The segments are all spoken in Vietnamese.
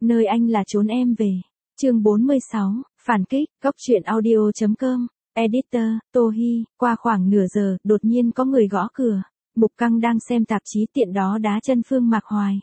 nơi anh là chốn em về. Chương 46, phản kích, Cốc truyện audio.com, editor, Tô Hi. Qua khoảng nửa giờ, đột nhiên có người gõ cửa. Mục Căng đang xem tạp chí tiện đó đá chân Phương Mạc Hoài.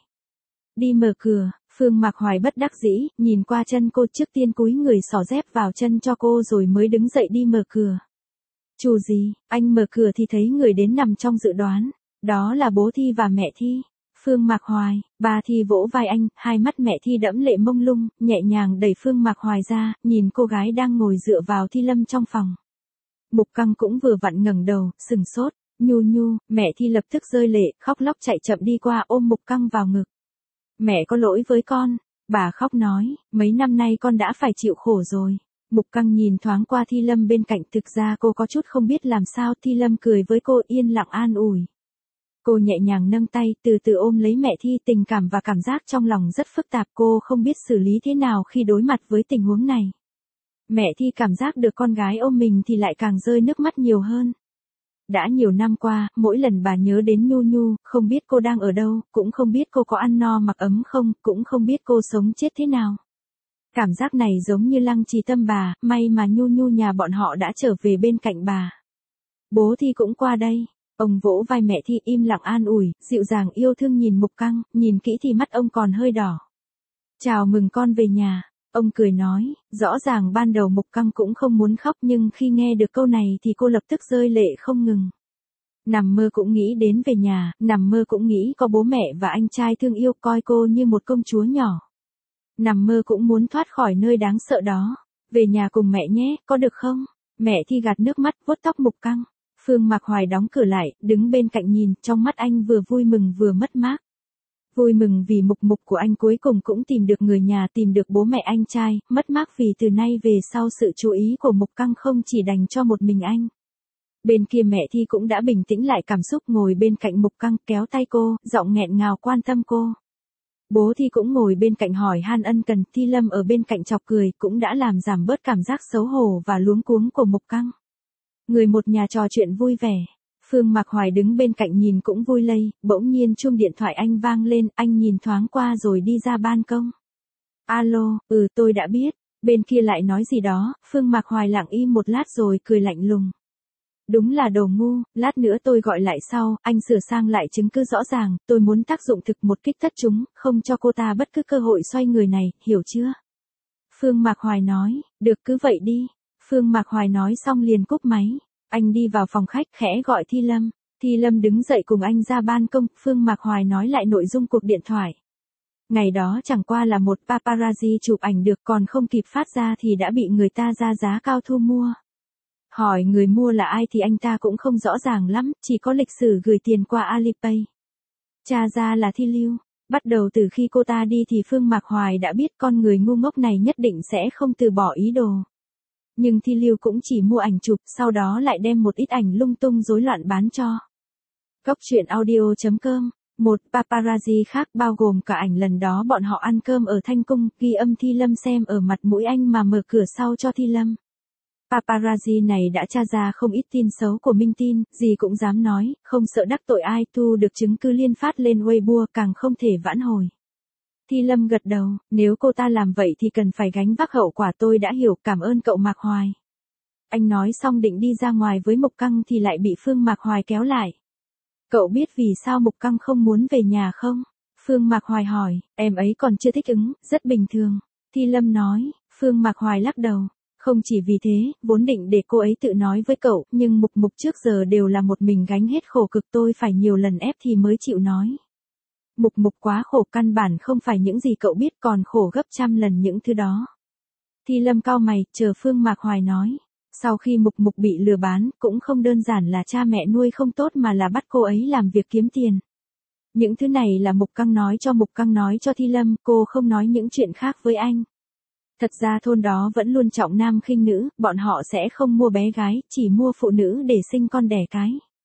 Đi mở cửa, Phương Mạc Hoài bất đắc dĩ, nhìn qua chân cô, trước tiên cúi người xỏ dép vào chân cho cô rồi mới đứng dậy đi mở cửa. Chủ gì? Anh mở cửa thì thấy người đến nằm trong dự đoán. Đó là bố Thi và mẹ Thi. Phương Mạc Hoài. Ba Thi vỗ vai anh, hai mắt mẹ Thi đẫm lệ mông lung, nhẹ nhàng đẩy Phương Mạc Hoài ra, nhìn cô gái đang ngồi dựa vào Thi Lâm trong phòng. Mục Căng cũng vừa vặn ngẩng đầu, sừng sốt. Nhu Nhu. Mẹ Thi lập tức rơi lệ, khóc lóc chạy chậm đi qua ôm Mục Căng vào ngực. Mẹ có lỗi với con. Bà khóc nói, mấy năm nay con đã phải chịu khổ rồi. Mục Căng nhìn thoáng qua Thi Lâm bên cạnh, thực ra cô có chút không biết làm sao. Thi Lâm cười với cô, yên lặng an ủi. Cô nhẹ nhàng nâng tay, từ từ ôm lấy mẹ Thi, tình cảm và cảm giác trong lòng rất phức tạp, cô không biết xử lý thế nào khi đối mặt với tình huống này. Mẹ Thi cảm giác được con gái ôm mình thì lại càng rơi nước mắt nhiều hơn. Đã nhiều năm qua, mỗi lần bà nhớ đến Nhu Nhu, không biết cô đang ở đâu, cũng không biết cô có ăn no mặc ấm không, cũng không biết cô sống chết thế nào. Cảm giác này giống như lăng trì tâm bà, may mà Nhu Nhu nhà bọn họ đã trở về bên cạnh bà. Bố Thi cũng qua đây. Ông vỗ vai mẹ Thi, im lặng an ủi, dịu dàng yêu thương nhìn Mục Căng, nhìn kỹ thì mắt ông còn hơi đỏ. Chào mừng con về nhà. Ông cười nói, rõ ràng ban đầu Mục Căng cũng không muốn khóc nhưng khi nghe được câu này thì cô lập tức rơi lệ không ngừng. Nằm mơ cũng nghĩ đến về nhà, nằm mơ cũng nghĩ có bố mẹ và anh trai thương yêu coi cô như một công chúa nhỏ. Nằm mơ cũng muốn thoát khỏi nơi đáng sợ đó. Về nhà cùng mẹ nhé, có được không? Mẹ Thi gạt nước mắt, vuốt tóc Mục Căng. Phương Mạc Hoài đóng cửa lại, đứng bên cạnh nhìn, trong mắt anh vừa vui mừng vừa mất mát. Vui mừng vì Mục Mục của anh cuối cùng cũng tìm được người nhà, tìm được bố mẹ anh trai, mất mát vì từ nay về sau sự chú ý của Mục Căng không chỉ dành cho một mình anh. Bên kia mẹ Thi cũng đã bình tĩnh lại cảm xúc, ngồi bên cạnh Mục Căng, kéo tay cô, giọng nghẹn ngào quan tâm cô. Bố Thi cũng ngồi bên cạnh hỏi han ân cần, Thi Lâm ở bên cạnh chọc cười, cũng đã làm giảm bớt cảm giác xấu hổ và luống cuống của Mục Căng. Người một nhà trò chuyện vui vẻ. Phương Mạc Hoài đứng bên cạnh nhìn cũng vui lây, bỗng nhiên chuông điện thoại anh vang lên, anh nhìn thoáng qua rồi đi ra ban công. Alo, tôi đã biết. Bên kia lại nói gì đó, Phương Mạc Hoài lặng im một lát rồi cười lạnh lùng. Đúng là đồ ngu, lát nữa tôi gọi lại sau, anh sửa sang lại chứng cứ rõ ràng, tôi muốn tác dụng thực một kích thất chúng, không cho cô ta bất cứ cơ hội xoay người này, hiểu chưa? Phương Mạc Hoài nói, được cứ vậy đi. Phương Mạc Hoài nói xong liền cúp máy. Anh đi vào phòng khách khẽ gọi Thi Lâm. Thi Lâm đứng dậy cùng anh ra ban công, Phương Mạc Hoài nói lại nội dung cuộc điện thoại. Ngày đó chẳng qua là một paparazzi chụp ảnh được, còn không kịp phát ra thì đã bị người ta ra giá cao thu mua. Hỏi người mua là ai thì anh ta cũng không rõ ràng lắm, chỉ có lịch sử gửi tiền qua Alipay. Tra ra là Thi Lưu. Bắt đầu từ khi cô ta đi thì Phương Mạc Hoài đã biết con người ngu ngốc này nhất định sẽ không từ bỏ ý đồ. Nhưng Thi Lưu cũng chỉ mua ảnh chụp, sau đó lại đem một ít ảnh lung tung rối loạn bán cho. Cốc truyện audio.com. Một paparazzi khác bao gồm cả ảnh lần đó bọn họ ăn cơm ở Thanh Cung, ghi âm Thi Lâm xem ở mặt mũi anh mà mở cửa sau cho Thi Lâm. Paparazzi này đã tra ra không ít tin xấu của Minh Tin, gì cũng dám nói, không sợ đắc tội ai, thu được chứng cứ liên phát lên Weibo, càng không thể vãn hồi. Thi Lâm gật đầu, nếu cô ta làm vậy thì cần phải gánh vác hậu quả, tôi đã hiểu, cảm ơn cậu Mạc Hoài. Anh nói xong định đi ra ngoài với Mục Căng thì lại bị Phương Mạc Hoài kéo lại. Cậu biết vì sao Mục Căng không muốn về nhà không? Phương Mạc Hoài hỏi, em ấy còn chưa thích ứng, rất bình thường. Thi Lâm nói, Phương Mạc Hoài lắc đầu. Không chỉ vì thế, vốn định để cô ấy tự nói với cậu, nhưng Mục Mục trước giờ đều là một mình gánh hết khổ cực, tôi phải nhiều lần ép thì mới chịu nói. Mục Mục quá khổ, căn bản không phải những gì cậu biết, còn khổ gấp trăm lần những thứ đó. Thi Lâm cau mày, chờ Phương Mạc Hoài nói. Sau khi Mục Mục bị lừa bán, cũng không đơn giản là cha mẹ nuôi không tốt mà là bắt cô ấy làm việc kiếm tiền. Những thứ này là Mục Căng nói cho Thi Lâm, cô không nói những chuyện khác với anh. Thật ra thôn đó vẫn luôn trọng nam khinh nữ, bọn họ sẽ không mua bé gái, chỉ mua phụ nữ để sinh con đẻ cái.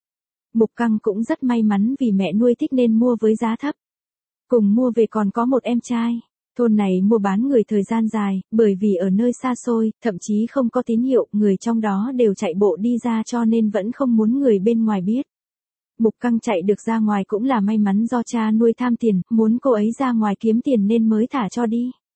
Mục Căng cũng rất may mắn vì mẹ nuôi thích nên mua với giá thấp. Cùng mua về còn có một em trai. Thôn này mua bán người thời gian dài, bởi vì ở nơi xa xôi, thậm chí không có tín hiệu, người trong đó đều chạy bộ đi ra cho nên vẫn không muốn người bên ngoài biết. Mục Căng chạy được ra ngoài cũng là may mắn do cha nuôi tham tiền, muốn cô ấy ra ngoài kiếm tiền nên mới thả cho đi.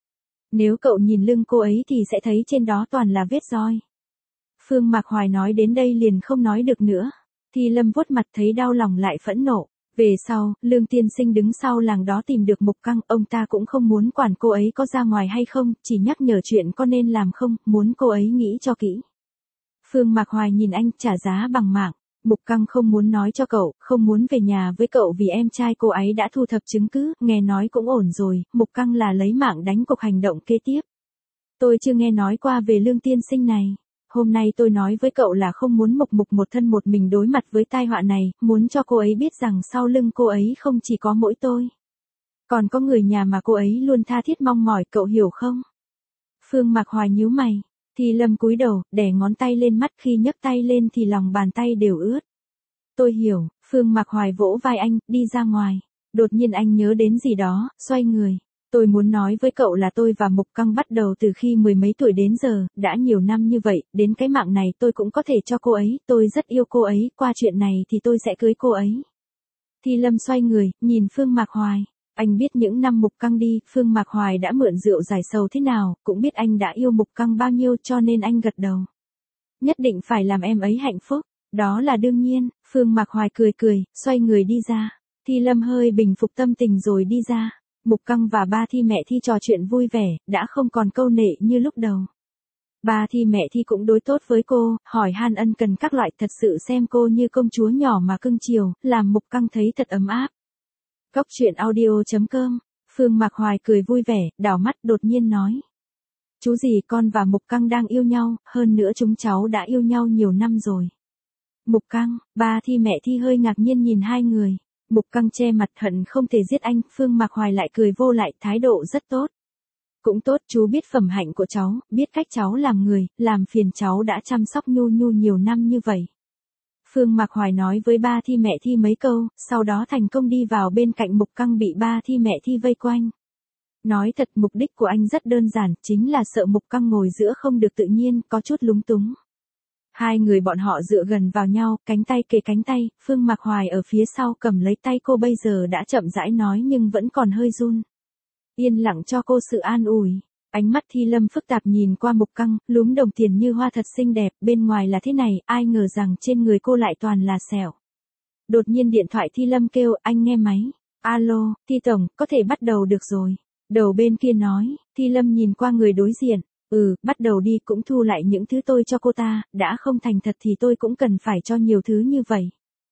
Nếu cậu nhìn lưng cô ấy thì sẽ thấy trên đó toàn là vết roi. Phương Mạc Hoài nói đến đây liền không nói được nữa. Thi Lâm vuốt mặt thấy đau lòng lại phẫn nộ. Về sau, Lương tiên sinh đứng sau làng đó tìm được Mục Căng, ông ta cũng không muốn quản cô ấy có ra ngoài hay không, chỉ nhắc nhở chuyện có nên làm không, muốn cô ấy nghĩ cho kỹ. Phương Mạc Hoài nhìn anh, trả giá bằng mạng. Mục Căng không muốn nói cho cậu, không muốn về nhà với cậu vì em trai cô ấy đã thu thập chứng cứ, nghe nói cũng ổn rồi, Mục Căng là lấy mạng đánh cuộc hành động kế tiếp. Tôi chưa nghe nói qua về Lương tiên sinh này. Hôm nay tôi nói với cậu là không muốn Mục Mục một thân một mình đối mặt với tai họa này, muốn cho cô ấy biết rằng sau lưng cô ấy không chỉ có mỗi tôi. Còn có người nhà mà cô ấy luôn tha thiết mong mỏi, cậu hiểu không? Phương Mạc Hoài nhíu mày. Thi Lâm cúi đầu, đè ngón tay lên mắt, khi nhấc tay lên thì lòng bàn tay đều ướt. Tôi hiểu. Phương Mạc Hoài vỗ vai anh, đi ra ngoài. Đột nhiên anh nhớ đến gì đó, xoay người. Tôi muốn nói với cậu là tôi và Mục Căng bắt đầu từ khi mười mấy tuổi đến giờ, đã nhiều năm như vậy, đến cái mạng này tôi cũng có thể cho cô ấy, tôi rất yêu cô ấy, qua chuyện này thì tôi sẽ cưới cô ấy. Thi Lâm xoay người, nhìn Phương Mạc Hoài. Anh biết những năm Mục Căng đi, Phương Mạc Hoài đã mượn rượu giải sầu thế nào, cũng biết anh đã yêu Mục Căng bao nhiêu cho nên anh gật đầu. Nhất định phải làm em ấy hạnh phúc, đó là đương nhiên. Phương Mạc Hoài cười cười, xoay người đi ra. Thi Lâm hơi bình phục tâm tình rồi đi ra. Mục Căng và ba Thi mẹ Thi trò chuyện vui vẻ, đã không còn câu nệ như lúc đầu. Ba Thi mẹ Thi cũng đối tốt với cô, hỏi han ân cần các loại, thật sự xem cô như công chúa nhỏ mà cưng chiều, làm Mục Căng thấy thật ấm áp. Góc truyện audio.com, Phương Mạc Hoài cười vui vẻ, đảo mắt đột nhiên nói. Chú gì con và Mục Căng đang yêu nhau, hơn nữa chúng cháu đã yêu nhau nhiều năm rồi. Mục Căng, ba Thi mẹ Thi hơi ngạc nhiên nhìn hai người. Mục Căng che mặt hận không thể giết anh, Phương Mạc Hoài lại cười vô lại, thái độ rất tốt. Cũng tốt, chú biết phẩm hạnh của cháu, biết cách cháu làm người, làm phiền cháu đã chăm sóc Nhu Nhu nhiều năm như vậy. Phương Mạc Hoài nói với ba Thi mẹ Thi mấy câu, sau đó thành công đi vào bên cạnh Mục Căng bị ba Thi mẹ Thi vây quanh. Nói thật, mục đích của anh rất đơn giản, chính là sợ Mục Căng ngồi giữa không được tự nhiên, có chút lúng túng. Hai người bọn họ dựa gần vào nhau, cánh tay kề cánh tay, Phương Mạc Hoài ở phía sau cầm lấy tay cô, bây giờ đã chậm rãi nói nhưng vẫn còn hơi run. Yên lặng cho cô sự an ủi. Ánh mắt Thi Lâm phức tạp nhìn qua Mục Căng, lúm đồng tiền như hoa thật xinh đẹp, bên ngoài là thế này, ai ngờ rằng trên người cô lại toàn là sẹo. Đột nhiên điện thoại Thi Lâm kêu, anh nghe máy. Alo, Thi Tổng, có thể bắt đầu được rồi. Đầu bên kia nói, Thi Lâm nhìn qua người đối diện. Bắt đầu đi, cũng thu lại những thứ tôi cho cô ta, đã không thành thật thì tôi cũng cần phải cho nhiều thứ như vậy.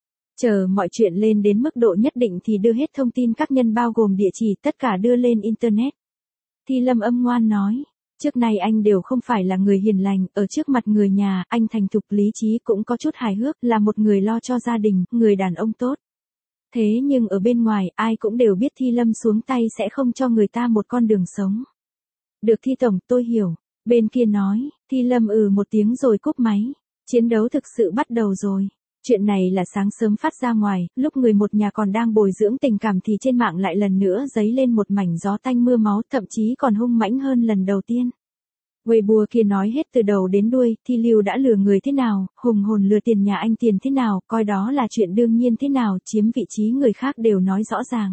Chờ mọi chuyện lên đến mức độ nhất định thì đưa hết thông tin các nhân bao gồm địa chỉ, tất cả đưa lên Internet. Thi Lâm âm ngoan nói, trước nay anh đều không phải là người hiền lành, ở trước mặt người nhà, anh thành thục lý trí cũng có chút hài hước, là một người lo cho gia đình, người đàn ông tốt. Thế nhưng ở bên ngoài, ai cũng đều biết Thi Lâm xuống tay sẽ không cho người ta một con đường sống. Được Thi Tổng, tôi hiểu. Bên kia nói, Thi Lâm một tiếng rồi cúp máy. Chiến đấu thực sự bắt đầu rồi. Chuyện này là sáng sớm phát ra ngoài, lúc người một nhà còn đang bồi dưỡng tình cảm thì trên mạng lại lần nữa dấy lên một mảnh gió tanh mưa máu, thậm chí còn hung mãnh hơn lần đầu tiên. Weibo kia nói hết từ đầu đến đuôi, Thi Lưu đã lừa người thế nào, hùng hồn lừa tiền nhà anh tiền thế nào, coi đó là chuyện đương nhiên thế nào, chiếm vị trí người khác đều nói rõ ràng.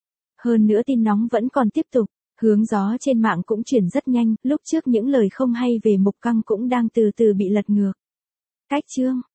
Hơn nữa tin nóng vẫn còn tiếp tục. Hướng gió trên mạng cũng chuyển rất nhanh, lúc trước những lời không hay về Mục Căng cũng đang từ từ bị lật ngược. Cách chương